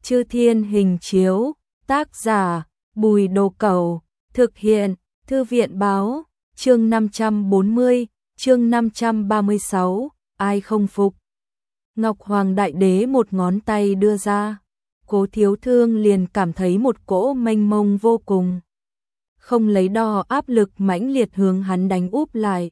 Chư Thiên Hình Chiếu, tác giả, Bùi Đồ Cẩu, thực hiện, Thư viện Báo, chương 540, chương 536, ai không phục. Ngọc Hoàng Đại Đế một ngón tay đưa ra, Cố Thiếu Thương liền cảm thấy một cỗ mênh mông vô cùng. Không lấy đo áp lực mãnh liệt hướng hắn đánh úp lại.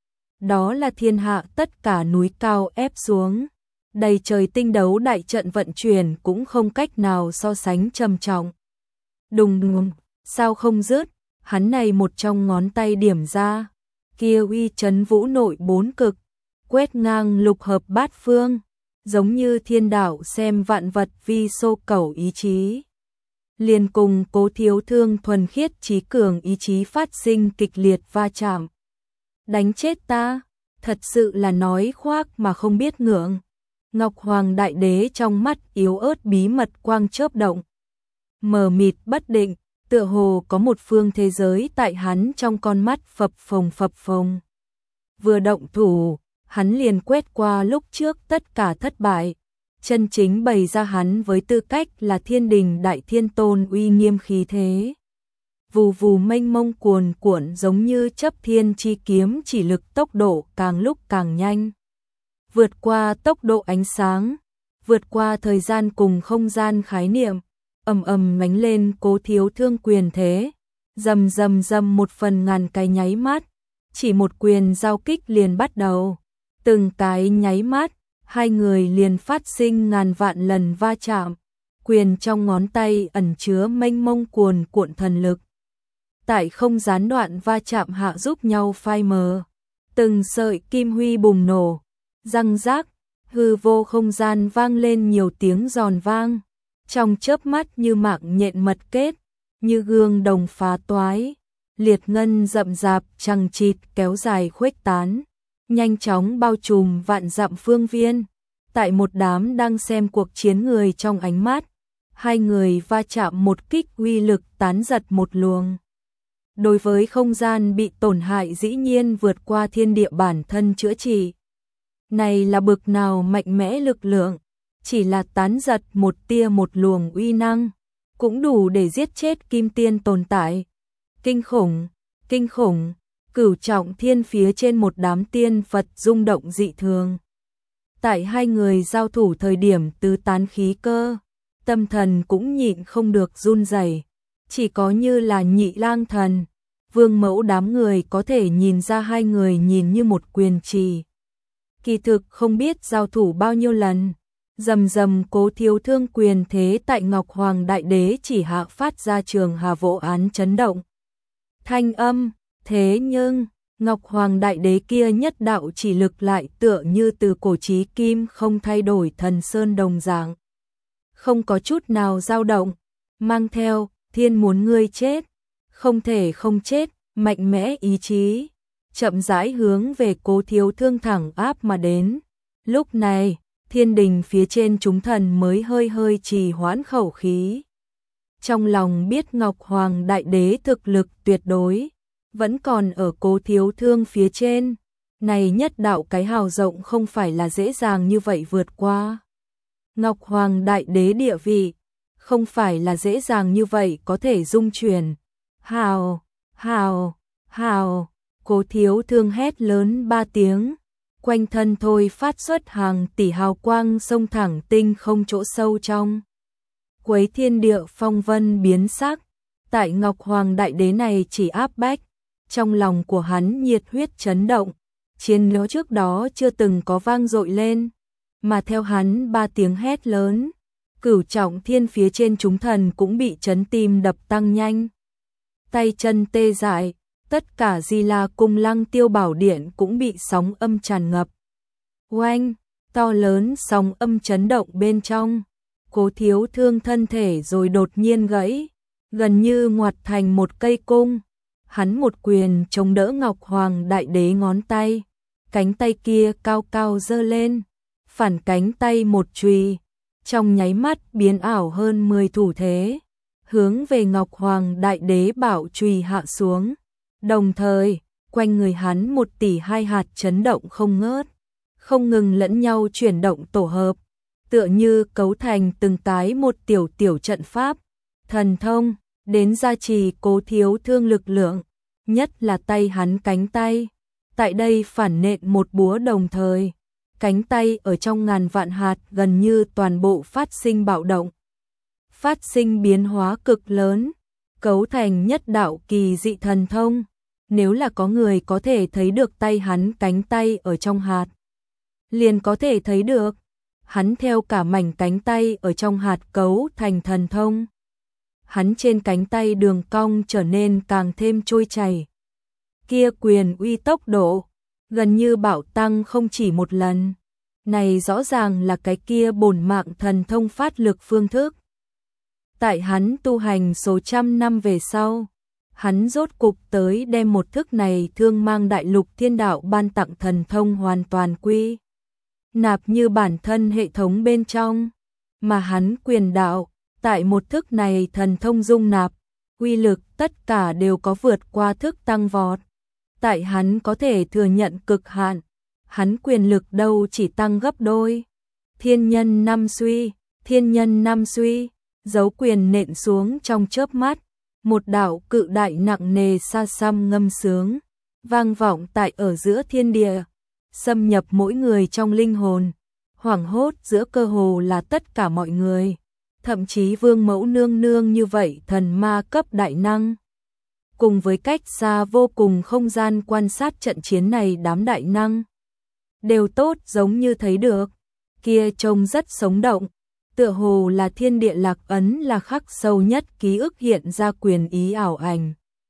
Đó là thiên hạ tất cả núi cao ép xuống. Đầy trời tinh đấu đại trận vận chuyển cũng không cách nào so sánh trầm trọng. Đùng đùng, sao không dứt, hắn này một trong ngón tay điểm ra. Kia uy chấn vũ nội bốn cực, quét ngang lục hợp bát phương, giống như thiên đạo xem vạn vật vi xô cẩu ý chí. Liền cùng Cố Thiếu Thương thuần khiết trí cường ý chí phát sinh kịch liệt va chạm. Đánh chết ta, thật sự là nói khoác mà không biết ngượng. Ngọc Hoàng Đại Đế trong mắt yếu ớt bí mật quang chớp động. Mờ mịt bất định, tựa hồ có một phương thế giới tại hắn trong con mắt phập phồng. Vừa động thủ, hắn liền quét qua lúc trước tất cả thất bại. Chân chính bày ra hắn với tư cách là thiên đình đại thiên tôn uy nghiêm khí thế. Vù vù mênh mông cuồn cuộn giống như chấp thiên chi kiếm, chỉ lực tốc độ càng lúc càng nhanh. Vượt qua tốc độ ánh sáng, vượt qua thời gian cùng không gian khái niệm, ầm ầm đánh lên Cố Thiếu Thương quyền thế. Rầm rầm rầm một phần ngàn cái nháy mắt, chỉ một quyền giao kích liền bắt đầu. Từng cái nháy mắt, hai người liền phát sinh ngàn vạn lần va chạm. Quyền trong ngón tay ẩn chứa mênh mông cuồn cuộn thần lực. Tại không gián đoạn va chạm hạ giúp nhau phai mờ. Từng sợi kim huy bùng nổ, răng rác, hư vô không gian vang lên nhiều tiếng giòn vang. Trong chớp mắt như mạng nhện mật kết, như gương đồng phá toái. Liệt ngân rậm rạp chằng chịt kéo dài khuếch tán, nhanh chóng bao trùm vạn dặm phương viên. Tại một đám đang xem cuộc chiến người trong ánh mắt, hai người va chạm một kích uy lực tán giật một luồng. Đối với không gian bị tổn hại dĩ nhiên vượt qua thiên địa bản thân chữa trị. Này là bực nào mạnh mẽ lực lượng, chỉ là tán giật một tia một luồng uy năng, cũng đủ để giết chết kim tiên tồn tại. Kinh khủng, Cửu Trọng Thiên phía trên một đám tiên Phật rung động dị thường. Tại hai người giao thủ thời điểm tứ tán khí cơ, tâm thần cũng nhịn không được run rẩy. Chỉ có như là Nhị Lang Thần, Vương Mẫu đám người có thể nhìn ra hai người nhìn như một quyền trì. Kỳ thực không biết giao thủ bao nhiêu lần. Rầm rầm Cố Thiếu Thương quyền thế tại Ngọc Hoàng Đại Đế chỉ hạ phát ra trường hà vỗ án chấn động. Thanh âm, thế nhưng, Ngọc Hoàng Đại Đế kia nhất đạo chỉ lực lại tựa như từ cổ chí kim không thay đổi thần sơn đồng dạng. Không có chút nào dao động, mang theo, thiên muốn ngươi chết, không thể không chết, mạnh mẽ ý chí, chậm rãi hướng về Cố Thiếu Thương thẳng áp mà đến. Lúc này, thiên đình phía trên chúng thần mới hơi trì hoãn khẩu khí. Trong lòng biết Ngọc Hoàng Đại Đế thực lực tuyệt đối, vẫn còn ở Cố Thiếu Thương phía trên. Này nhất đạo cái hào rộng không phải là dễ dàng như vậy vượt qua. Ngọc Hoàng Đại Đế địa vị, không phải là dễ dàng như vậy có thể dung chuyển. Hào, Cố Thiếu Thương hét lớn 3 tiếng. Quanh thân thôi phát xuất hàng tỷ hào quang xông thẳng tinh không chỗ sâu trong. Quấy thiên địa phong vân biến sắc. Tại Ngọc Hoàng Đại Đế này chỉ áp bách. Trong lòng của hắn nhiệt huyết chấn động. Chiến đấu trước đó chưa từng có vang dội lên. Mà theo hắn 3 tiếng hét lớn, Cửu Trọng Thiên phía trên chúng thần cũng bị chấn tim đập tăng nhanh. Tay chân tê dại. Tất cả Di La Cung Lăng Tiêu Bảo Điện cũng bị sóng âm tràn ngập. Oanh, to lớn sóng âm chấn động bên trong. Cố Thiếu Thương thân thể rồi đột nhiên gãy, gần như ngoặt thành một cây cung. Hắn một quyền chống đỡ Ngọc Hoàng Đại Đế ngón tay. Cánh tay kia cao cao giơ lên, phản cánh tay một chùy, trong nháy mắt biến ảo hơn 10 thủ thế, hướng về Ngọc Hoàng Đại Đế bảo chùy hạ xuống. Đồng thời, quanh người hắn 1 tỷ 2 hạt chấn động không ngớt, không ngừng lẫn nhau chuyển động tổ hợp. tựa như cấu thành từng cái một tiểu tiểu trận pháp, thần thông, đến gia trì Cố Thiếu Thương lực lượng, nhất là tay hắn cánh tay. Tại đây phản nện một búa đồng thời, cánh tay ở trong ngàn vạn hạt gần như toàn bộ phát sinh bạo động, phát sinh biến hóa cực lớn, cấu thành nhất đạo kỳ dị thần thông. Nếu là có người có thể thấy được tay hắn cánh tay ở trong hạt, liền có thể thấy được, hắn theo cả mảnh cánh tay ở trong hạt cấu thành thần thông. Hắn trên cánh tay đường cong trở nên càng thêm trôi chảy. Kia quyền uy tốc độ, gần như bạo tăng không chỉ một lần. Này rõ ràng là cái kia bổn mạng thần thông phát lực phương thức. Tại hắn tu hành số trăm năm về sau, hắn rốt cục tới đem một thức này thương mang đại lục thiên đạo ban tặng thần thông hoàn toàn quy nạp như bản thân hệ thống bên trong, mà hắn quyền đạo, tại một thức này thần thông dung nạp, uy lực tất cả đều có vượt qua thức tăng vọt. Tại hắn có thể thừa nhận cực hạn, hắn quyền lực đâu chỉ tăng gấp đôi. Thiên nhân năm suy, thiên nhân năm suy, dấu quyền nện xuống trong chớp mắt, một đạo cự đại nặng nề xa xăm ngâm sướng, vang vọng tại ở giữa thiên địa, xâm nhập mỗi người trong linh hồn, hoảng hốt giữa cơ hồ là tất cả mọi người, thậm chí Vương Mẫu nương nương như vậy thần ma cấp đại năng. Cùng với cách xa vô cùng không gian quan sát trận chiến này, đám đại năng đều tốt giống như thấy được, kia trông rất sống động, tựa hồ là thiên địa lạc ấn là khắc sâu nhất ký ức hiện ra quyền ý ảo ảnh.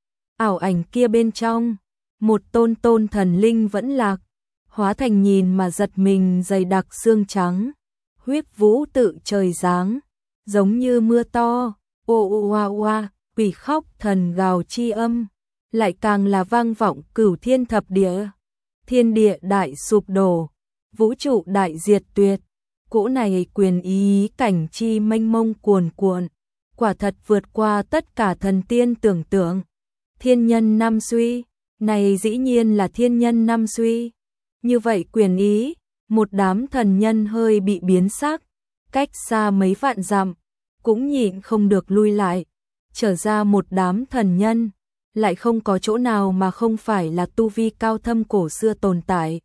Ảo ảnh kia bên trong, một tôn tôn thần linh vẫn lạc, hóa thành nhìn mà giật mình dày đặc xương trắng, huyết vũ tự trời giáng, giống như mưa to, ô ô oa oa, quỷ khóc thần gào chi âm, lại càng là vang vọng cửu thiên thập địa. Thiên địa đại sụp đổ, vũ trụ đại diệt tuyệt, cỗ này quyền ý cảnh chi mênh mông cuồn cuộn, quả thật vượt qua tất cả thần tiên tưởng tượng. Thiên nhân năm suy, này dĩ nhiên là thiên nhân năm suy. Như vậy quyền ý, một đám thần nhân hơi bị biến sắc, cách xa mấy vạn dặm, cũng nhịn không được lui lại, trở ra một đám thần nhân, lại không có chỗ nào mà không phải là tu vi cao thâm cổ xưa tồn tại.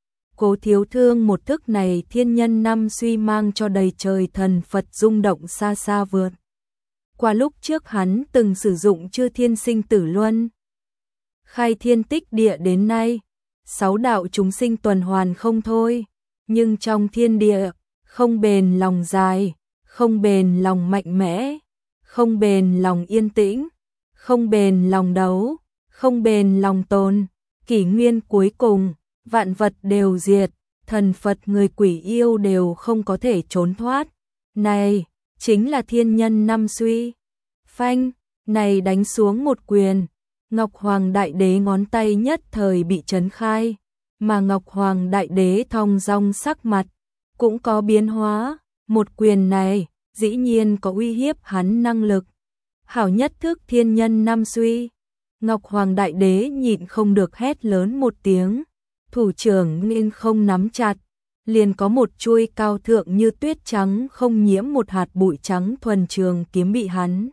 Cố Thiếu Thương một thức này thiên nhân năm suy mang cho đầy trời thần Phật rung động xa xa vượt qua lúc trước hắn từng sử dụng chư thiên sinh tử luân. Khai thiên tích địa đến nay, 6 đạo chúng sinh tuần hoàn không thôi, nhưng trong thiên địa, không bền lòng dài, không bền lòng mạnh mẽ, không bền lòng yên tĩnh, không bền lòng đấu, không bền lòng tồn, kỷ nguyên cuối cùng, vạn vật đều diệt, thần Phật người quỷ yêu đều không có thể trốn thoát. Này, chính là thiên nhân năm suy. Phanh, này đánh xuống một quyền, Ngọc Hoàng Đại Đế ngón tay nhất thời bị chấn khai, mà Ngọc Hoàng Đại Đế thong dong sắc mặt, cũng có biến hóa, một quyền này, dĩ nhiên có uy hiếp hắn năng lực. Hảo nhất thức thiên nhân năm suy, Ngọc Hoàng Đại Đế nhịn không được hét lớn một tiếng, thủ trưởng nên không nắm chặt, liền có một chuôi cao thượng như tuyết trắng không nhiễm một hạt bụi trắng thuần trường kiếm bị hắn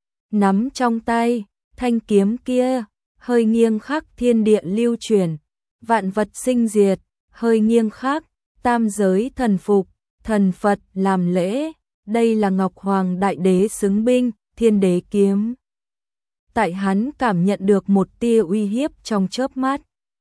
nắm trong tay. Thanh kiếm kia, hơi nghiêng khắc thiên địa lưu truyền, vạn vật sinh diệt, hơi nghiêng khắc, tam giới thần phục, thần Phật làm lễ, đây là Ngọc Hoàng Đại Đế xứng binh, thiên đế kiếm. Tại hắn cảm nhận được một tia uy hiếp trong chớp mắt.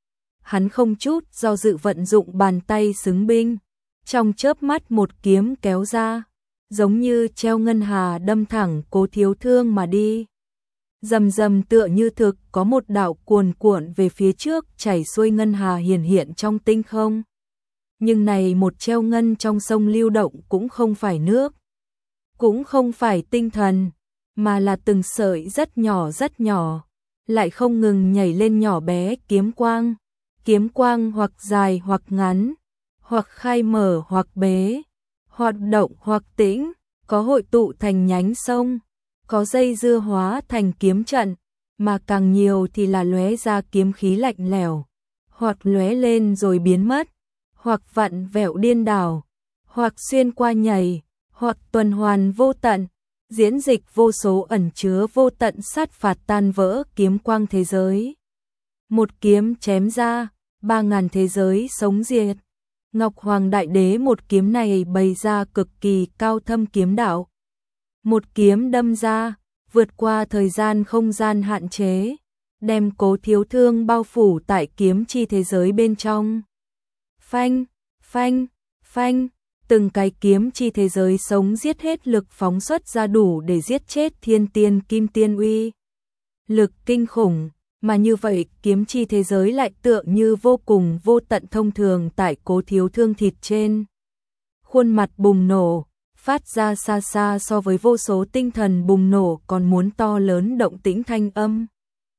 Hắn không chút do dự vận dụng bàn tay xứng binh, trong chớp mắt một kiếm kéo ra, giống như treo ngân hà đâm thẳng Cố Thiếu Thương mà đi. Rầm rầm tựa như thực có một đạo cuồn cuộn về phía trước chảy xuôi ngân hà hiển hiện trong tinh không. Nhưng này một treo ngân trong sông lưu động cũng không phải nước, cũng không phải tinh thần, mà là từng sợi rất nhỏ, lại không ngừng nhảy lên nhỏ bé kiếm quang hoặc dài hoặc ngắn, hoặc khai mở hoặc bế, hoạt động hoặc tĩnh, có hội tụ thành nhánh sông, có dây dưa hóa thành kiếm trận, mà càng nhiều thì là lóe ra kiếm khí lạnh lẽo, hoặc lóe lên rồi biến mất, hoặc vặn vẹo điên đảo, hoặc xuyên qua nhảy, hoặc tuần hoàn vô tận, diễn dịch vô số ẩn chứa vô tận sát phạt tan vỡ kiếm quang thế giới. Một kiếm chém ra, 3.000 thế giới sống diệt. Ngọc Hoàng Đại Đế một kiếm này bày ra cực kỳ cao thâm kiếm đạo. Một kiếm đâm ra, vượt qua thời gian không gian hạn chế, đem Cố Thiếu Thương bao phủ tại kiếm chi thế giới bên trong. Phanh, phanh, phanh, từng cái kiếm chi thế giới sống giết hết lực phóng xuất ra đủ để giết chết thiên tiên kim tiên uy. Lực kinh khủng, mà như vậy kiếm chi thế giới lại tựa như vô cùng vô tận thông thường tại Cố Thiếu Thương thịt trên. Khuôn mặt bùng nổ, phát ra xa xa so với vô số tinh thần bùng nổ còn muốn to lớn động tĩnh thanh âm.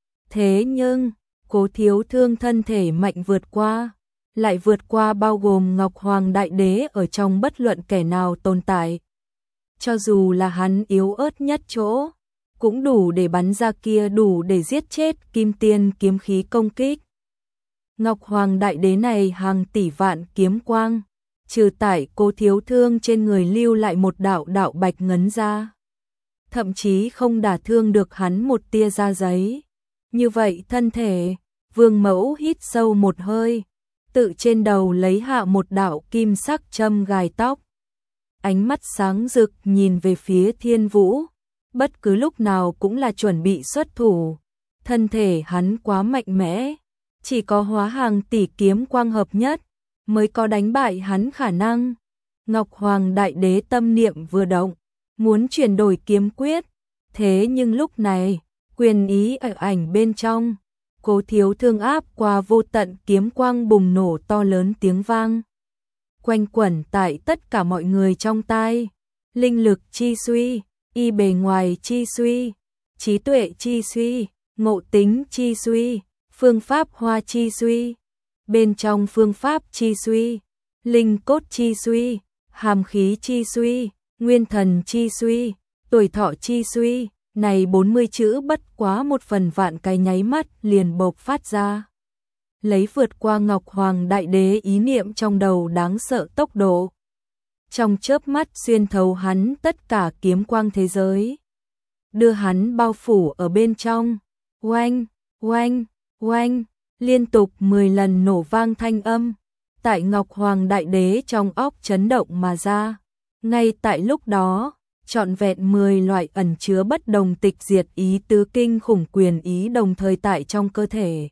Thế nhưng, Cố Thiếu Thương thân thể mạnh vượt qua, lại vượt qua bao gồm Ngọc Hoàng Đại Đế ở trong bất luận kẻ nào tồn tại. Cho dù là hắn yếu ớt nhất chỗ, cũng đủ để bắn ra kia đủ để giết chết kim tiên kiếm khí công kích. Ngọc Hoàng Đại Đế này hàng tỷ vạn kiếm quang, trừ tải Cố Thiếu Thương trên người lưu lại một đạo đạo bạch ngấn ra. Thậm chí không đả thương được hắn một tia da giấy. Như vậy thân thể, Vương Mẫu hít sâu một hơi, tự trên đầu lấy hạ một đạo kim sắc châm gài tóc. Ánh mắt sáng rực nhìn về phía Thiên Vũ, bất cứ lúc nào cũng là chuẩn bị xuất thủ. Thân thể hắn quá mạnh mẽ, chỉ có hóa hàng tỷ kiếm quang hợp nhất mới có đánh bại hắn khả năng. Ngọc Hoàng Đại Đế tâm niệm vừa động, muốn chuyển đổi kiếm quyết, thế nhưng lúc này, quyền ý ở ảnh bên trong, Cố Thiếu Thương áp qua vô tận kiếm quang bùng nổ to lớn tiếng vang. Quanh quẩn tại tất cả mọi người trong tai, linh lực chi suy, y bề ngoài chi suy, trí tuệ chi suy, ngộ tính chi suy, phương pháp hoa chi suy, bên trong phương pháp chi suy, linh cốt chi suy, hàm khí chi suy, nguyên thần chi suy, tuổi thọ chi suy, này 40 chữ bất quá một phần vạn cái nháy mắt liền bộc phát ra. Lấy vượt qua Ngọc Hoàng Đại Đế ý niệm trong đầu đáng sợ tốc độ. Trong chớp mắt xuyên thấu hắn tất cả kiếm quang thế giới. Đưa hắn bao phủ ở bên trong. Oanh, oanh, oanh, liên tục 10 lần nổ vang thanh âm. Tại Ngọc Hoàng Đại Đế trong óc chấn động mà ra. Ngay tại lúc đó, trọn vẹn 10 loại ẩn chứa bất đồng tịch diệt ý tứ kinh khủng quyền ý đồng thời tại trong cơ thể.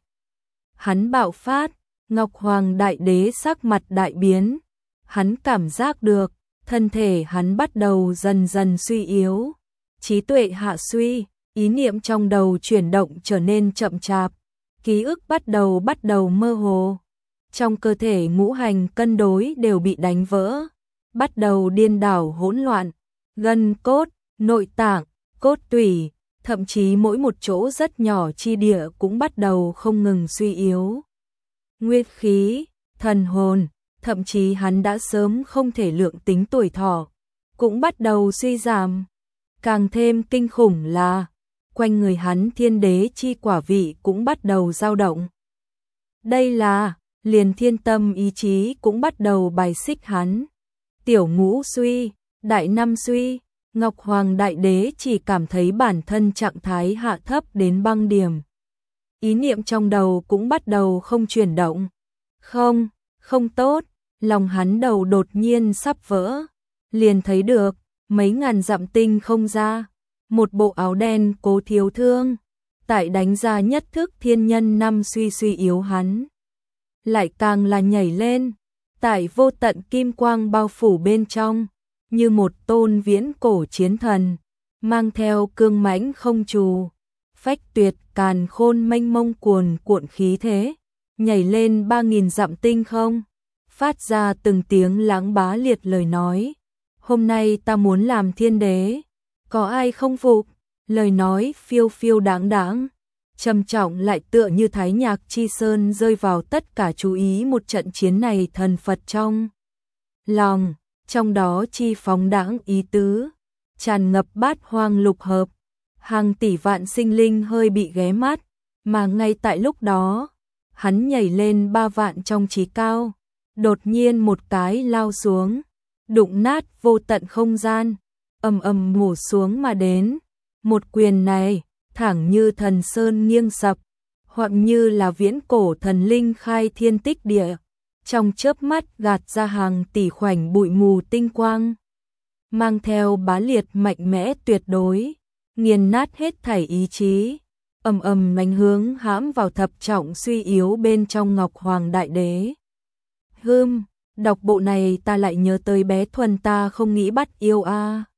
Hắn bạo phát, Ngọc Hoàng Đại Đế sắc mặt đại biến. Hắn cảm giác được, thân thể hắn bắt đầu dần dần suy yếu. Trí tuệ hạ suy, ý niệm trong đầu chuyển động trở nên chậm chạp. Ký ức bắt đầu mơ hồ. Trong cơ thể ngũ hành cân đối đều bị đánh vỡ. Bắt đầu điên đảo hỗn loạn. Gân cốt, nội tạng, cốt tủy, thậm chí mỗi một chỗ rất nhỏ chi địa cũng bắt đầu không ngừng suy yếu. Nguyên khí, thần hồn, thậm chí hắn đã sớm không thể lượng tính tuổi thọ, cũng bắt đầu suy giảm. Càng thêm kinh khủng là, quanh người hắn thiên đế chi quả vị cũng bắt đầu dao động. Đây là, liền thiên tâm ý chí cũng bắt đầu bài xích hắn. Tiểu ngũ suy, đại năm suy, Ngọc Hoàng Đại Đế chỉ cảm thấy bản thân trạng thái hạ thấp đến băng điểm. Ý niệm trong đầu cũng bắt đầu không chuyển động. Không, không tốt, lòng hắn đầu đột nhiên sắp vỡ. Liền thấy được, mấy ngàn dặm tinh không ra, một bộ áo đen Cố Thiếu Thương. Tại đánh ra nhất thức thiên nhân năm suy yếu hắn. Lại càng là nhảy lên, tại vô tận kim quang bao phủ bên trong. Như một tôn viễn cổ chiến thần, mang theo cương mãnh không trù, phách tuyệt càn khôn mênh mông cuồn cuộn khí thế, nhảy lên 3.000 dặm tinh không, phát ra từng tiếng láng bá liệt lời nói. Hôm nay ta muốn làm thiên đế, có ai không phục? Lời nói phiêu phiêu đáng đáng, trầm trọng lại tựa như thái nhạc chi sơn rơi vào tất cả chú ý một trận chiến này thần Phật trong lòng. Trong đó chi phóng đãng ý tứ, tràn ngập bát hoang lục hợp, hàng tỷ vạn sinh linh hơi bị ghé mắt, mà ngay tại lúc đó, hắn nhảy lên 3 vạn trong trí cao, đột nhiên một cái lao xuống, đụng nát vô tận không gian, ầm ầm ngủ xuống mà đến. Một quyền này, thẳng như thần sơn nghiêng sập, hoặc như là viễn cổ thần linh khai thiên tích địa, trong chớp mắt gạt ra hàng tỷ khoảnh bụi mù tinh quang, mang theo bá liệt mạnh mẽ tuyệt đối, nghiền nát hết thảy ý chí, ầm ầm đánh hướng hãm vào thập trọng suy yếu bên trong Ngọc Hoàng Đại Đế. Đọc bộ này ta lại nhớ tới bé Thuần ta không nghĩ bắt yêu a.